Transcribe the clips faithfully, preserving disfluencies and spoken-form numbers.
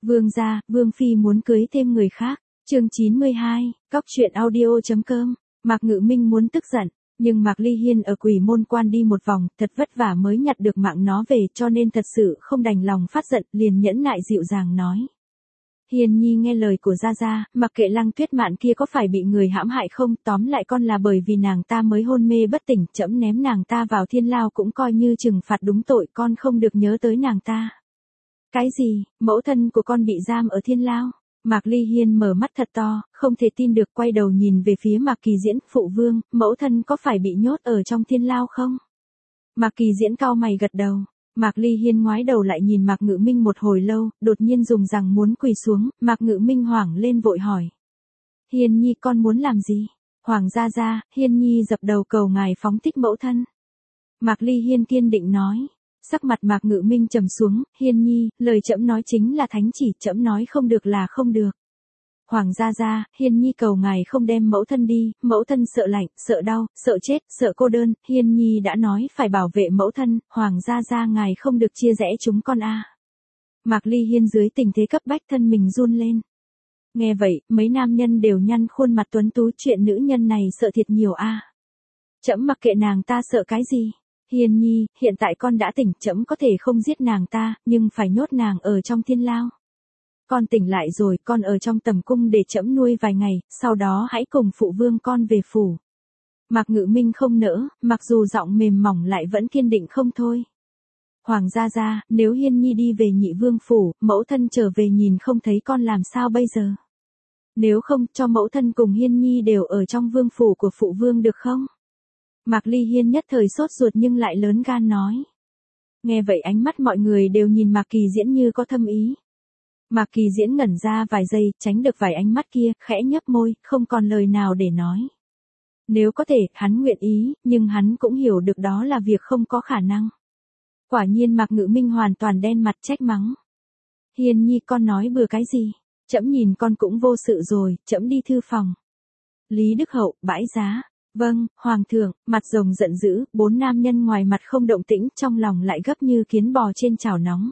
Vương gia, Vương phi muốn cưới thêm người khác. Chương chín mươi hai, Cóc truyện audio.com. Mạc Ngự Minh muốn tức giận, nhưng Mạc Ly Hiên ở Quỷ Môn Quan đi một vòng, thật vất vả mới nhặt được mạng nó về, cho nên thật sự không đành lòng phát giận, liền nhẫn nại dịu dàng nói: Hiên nhi nghe lời của gia gia, mặc kệ Lăng Tuyết Mạn kia có phải bị người hãm hại không, tóm lại con là bởi vì nàng ta mới hôn mê bất tỉnh, trẫm ném nàng ta vào thiên lao cũng coi như trừng phạt đúng tội, con không được nhớ tới nàng ta. Cái gì, mẫu thân của con bị giam ở thiên lao? Mạc Ly Hiên mở mắt thật to, không thể tin được, quay đầu nhìn về phía Mạc Kỳ Diễn, phụ vương, mẫu thân có phải bị nhốt ở trong thiên lao không? Mạc Kỳ Diễn cau mày gật đầu. Mạc Ly Hiên ngoái đầu lại nhìn Mạc Ngự Minh một hồi lâu, đột nhiên dùng rằng muốn quỳ xuống, Mạc Ngự Minh hoảng lên vội hỏi: Hiên nhi con muốn làm gì? Hoàng gia gia, Hiên nhi dập đầu cầu ngài phóng thích mẫu thân. Mạc Ly Hiên kiên định nói. Sắc mặt Mạc Ngự Minh trầm xuống, Hiên nhi, lời trẫm nói chính là thánh chỉ, trẫm nói không được là không được. Hoàng gia gia, Hiên nhi cầu ngài không đem mẫu thân đi, mẫu thân sợ lạnh, sợ đau, sợ chết, sợ cô đơn, Hiên nhi đã nói phải bảo vệ mẫu thân, Hoàng gia gia ngài không được chia rẽ chúng con a. À. Mạc Ly Hiên dưới tình thế cấp bách thân mình run lên. Nghe vậy, mấy nam nhân đều nhăn khuôn mặt tuấn tú, chuyện nữ nhân này sợ thiệt nhiều a. À. Trẫm mặc kệ nàng ta sợ cái gì? Hiên nhi, hiện tại con đã tỉnh, trẫm có thể không giết nàng ta, nhưng phải nhốt nàng ở trong thiên lao. Con tỉnh lại rồi, con ở trong tầm cung để trẫm nuôi vài ngày, sau đó hãy cùng phụ vương con về phủ. Mạc Ngự Minh không nỡ, mặc dù giọng mềm mỏng lại vẫn kiên định không thôi. Hoàng gia gia, nếu Hiên nhi đi về nhị vương phủ, mẫu thân trở về nhìn không thấy con làm sao bây giờ? Nếu không, cho mẫu thân cùng Hiên nhi đều ở trong vương phủ của phụ vương được không? Mạc Ly Hiên nhất thời sốt ruột nhưng lại lớn gan nói. Nghe vậy ánh mắt mọi người đều nhìn Mạc Kỳ Diễn như có thâm ý. Mạc Kỳ Diễn ngẩn ra vài giây, tránh được vài ánh mắt kia, khẽ nhấp môi, không còn lời nào để nói. Nếu có thể, hắn nguyện ý, nhưng hắn cũng hiểu được đó là việc không có khả năng. Quả nhiên Mạc Ngự Minh hoàn toàn đen mặt trách mắng. Hiên nhi con nói bừa cái gì? Trẫm nhìn con cũng vô sự rồi, trẫm đi thư phòng. Lý Đức Hậu, bãi giá. Vâng, Hoàng thượng, mặt rồng giận dữ, bốn nam nhân ngoài mặt không động tĩnh, trong lòng lại gấp như kiến bò trên chảo nóng.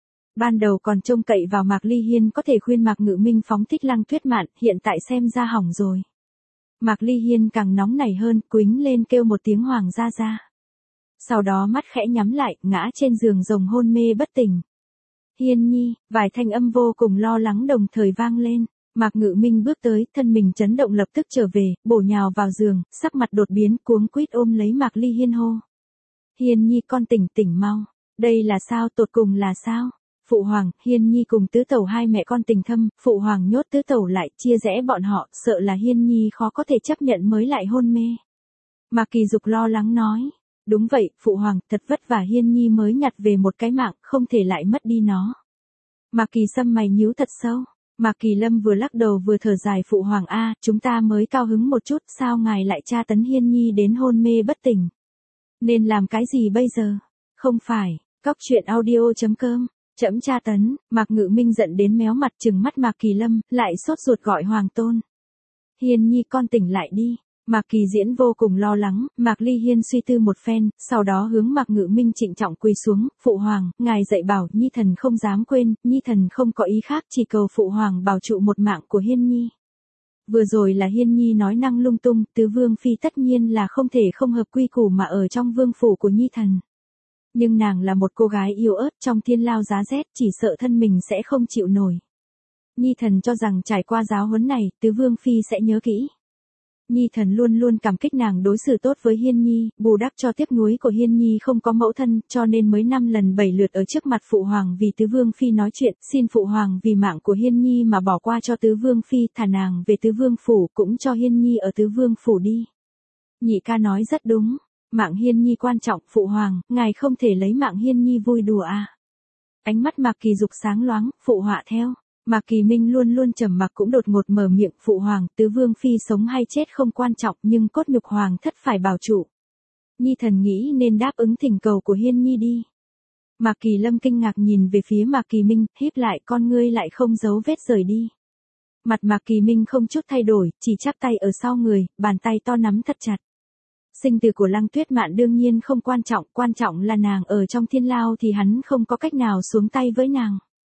Ban đầu còn trông cậy vào Mạc Ly Hiên có thể khuyên Mạc Ngự Minh phóng thích Lăng Tuyết Mạn, hiện tại xem ra hỏng rồi. Mạc Ly Hiên càng nóng nảy hơn, quýnh lên kêu một tiếng Hoàng gia gia. Sau đó mắt khẽ nhắm lại, ngã trên giường rồng hôn mê bất tỉnh. Hiên nhi, vài thanh âm vô cùng lo lắng đồng thời vang lên. Mạc Ngự Minh bước tới, thân mình chấn động lập tức trở về, bổ nhào vào giường, sắc mặt đột biến, cuống quýt ôm lấy Mạc Ly Hiên hô. Hiên nhi con tỉnh tỉnh mau, đây là sao, tột cùng là sao? Phụ hoàng, Hiên nhi cùng tứ tẩu hai mẹ con tình thâm, phụ hoàng nhốt tứ tẩu lại, chia rẽ bọn họ, sợ là Hiên nhi khó có thể chấp nhận mới lại hôn mê. Mạc Kỳ Dục lo lắng nói. Đúng vậy, phụ hoàng, thật vất vả Hiên nhi mới nhặt về một cái mạng, không thể lại mất đi nó. Mạc Kỳ Sâm mày nhíu thật sâu. Mạc Kỳ Lâm vừa lắc đầu vừa thở dài, phụ hoàng a, chúng ta mới cao hứng một chút, sao ngài lại tra tấn Hiên nhi đến hôn mê bất tỉnh? Nên làm cái gì bây giờ? Không phải, Cóc truyện audio.com, trẫm tra tấn. Mạc Ngự Minh giận đến méo mặt trừng mắt Mạc Kỳ Lâm, lại sốt ruột gọi Hoàng tôn. Hiên nhi con tỉnh lại đi. Mạc Kỳ Diễn vô cùng lo lắng, Mạc Ly Hiên suy tư một phen, sau đó hướng Mạc Ngự Minh trịnh trọng quỳ xuống, phụ hoàng, ngài dạy bảo, nhi thần không dám quên, nhi thần không có ý khác, chỉ cầu phụ hoàng bảo trụ một mạng của Hiên nhi. Vừa rồi là Hiên nhi nói năng lung tung, tứ vương phi tất nhiên là không thể không hợp quy củ mà ở trong vương phủ của nhi thần. Nhưng nàng là một cô gái yếu ớt trong thiên lao giá rét, chỉ sợ thân mình sẽ không chịu nổi. Nhi thần cho rằng trải qua giáo huấn này, tứ vương phi sẽ nhớ kỹ. Nhi thần luôn luôn cảm kích nàng đối xử tốt với Hiên nhi, bù đắp cho tiếc nuối của Hiên nhi không có mẫu thân, cho nên mới năm lần bảy lượt ở trước mặt phụ hoàng vì tứ vương phi nói chuyện, xin phụ hoàng vì mạng của Hiên nhi mà bỏ qua cho tứ vương phi, thả nàng về tứ vương phủ, cũng cho Hiên nhi ở tứ vương phủ đi. Nhị ca nói rất đúng, mạng Hiên nhi quan trọng, phụ hoàng, ngài không thể lấy mạng Hiên nhi vui đùa à. Ánh mắt Mạc Kỳ Dục sáng loáng, phụ họa theo. Mạc Kỳ Minh luôn luôn trầm mặc cũng đột ngột mở miệng, phụ hoàng, tứ vương phi sống hay chết không quan trọng, nhưng cốt nhục hoàng thất phải bảo trụ. Nhi thần nghĩ nên đáp ứng thỉnh cầu của Hiên nhi đi. Mạc Kỳ Lâm kinh ngạc nhìn về phía Mạc Kỳ Minh, híp lại con ngươi lại không giấu vết rời đi. Mặt Mạc Kỳ Minh không chút thay đổi, chỉ chắp tay ở sau người, bàn tay to nắm thật chặt. Sinh tử của Lăng Tuyết Mạn đương nhiên không quan trọng, quan trọng là nàng ở trong thiên lao thì hắn không có cách nào xuống tay với nàng.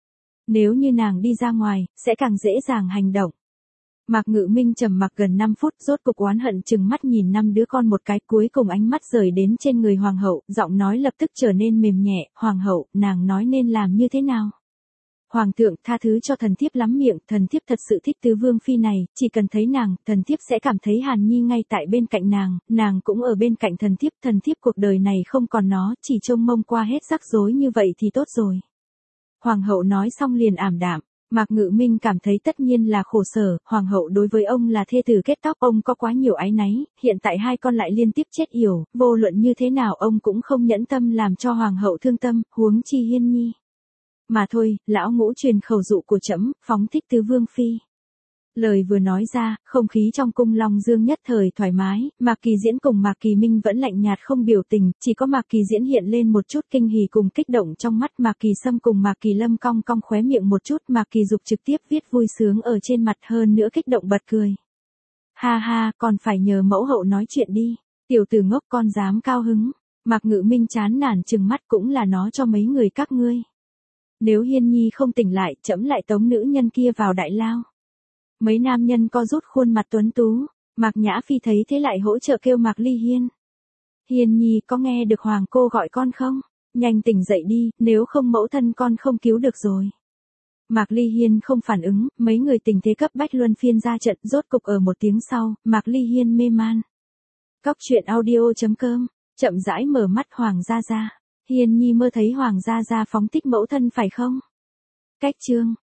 Nếu như nàng đi ra ngoài, sẽ càng dễ dàng hành động. Mạc Ngự Minh trầm mặc gần năm phút, rốt cục oán hận chừng mắt nhìn năm đứa con một cái, cuối cùng ánh mắt rời đến trên người hoàng hậu, giọng nói lập tức trở nên mềm nhẹ, "Hoàng hậu, nàng nói nên làm như thế nào?" "Hoàng thượng, tha thứ cho thần thiếp lắm miệng, thần thiếp thật sự thích tứ vương phi này, chỉ cần thấy nàng, thần thiếp sẽ cảm thấy Hàn Nhi ngay tại bên cạnh nàng, nàng cũng ở bên cạnh thần thiếp, thần thiếp cuộc đời này không còn nó, chỉ trông mong qua hết rắc rối như vậy thì tốt rồi." Hoàng hậu nói xong liền ảm đạm. Mạc Ngự Minh cảm thấy tất nhiên là khổ sở, hoàng hậu đối với ông là thê tử kết tóc, ông có quá nhiều áy náy, hiện tại hai con lại liên tiếp chết yểu, vô luận như thế nào ông cũng không nhẫn tâm làm cho hoàng hậu thương tâm, huống chi Hiên Nhi. Mà thôi, lão ngũ truyền khẩu dụ của trẫm, phóng thích tứ vương phi. Lời vừa nói ra, không khí trong cung Long Dương nhất thời thoải mái, Mạc Kỳ Diễn cùng Mạc Kỳ Minh vẫn lạnh nhạt không biểu tình, chỉ có Mạc Kỳ Diễn hiện lên một chút kinh hỉ cùng kích động trong mắt, Mạc Kỳ Sâm cùng Mạc Kỳ Lâm cong cong khóe miệng một chút, Mạc Kỳ Dục trực tiếp viết vui sướng ở trên mặt, hơn nữa kích động bật cười. "Ha ha, còn phải nhờ mẫu hậu nói chuyện đi, tiểu tử ngốc con dám cao hứng." Mạc Ngự Minh chán nản trừng mắt, cũng là nó cho mấy người các ngươi. Nếu Hiên Nhi không tỉnh lại, trẫm lại tống nữ nhân kia vào đại lao. Mấy nam nhân co rút khuôn mặt tuấn tú, Mạc Nhã Phi thấy thế lại hỗ trợ kêu Mạc Ly Hiên. "Hiên Nhi, có nghe được hoàng cô gọi con không? Nhanh tỉnh dậy đi, nếu không mẫu thân con không cứu được rồi." Mạc Ly Hiên không phản ứng, mấy người tình thế cấp bách luân phiên ra trận, rốt cục ở một tiếng sau, Mạc Ly Hiên mê man. Cóc truyện audio chấm com, chậm rãi mở mắt Hoàng gia gia. "Hiên Nhi mơ thấy Hoàng gia gia phóng thích mẫu thân phải không?" Cách chương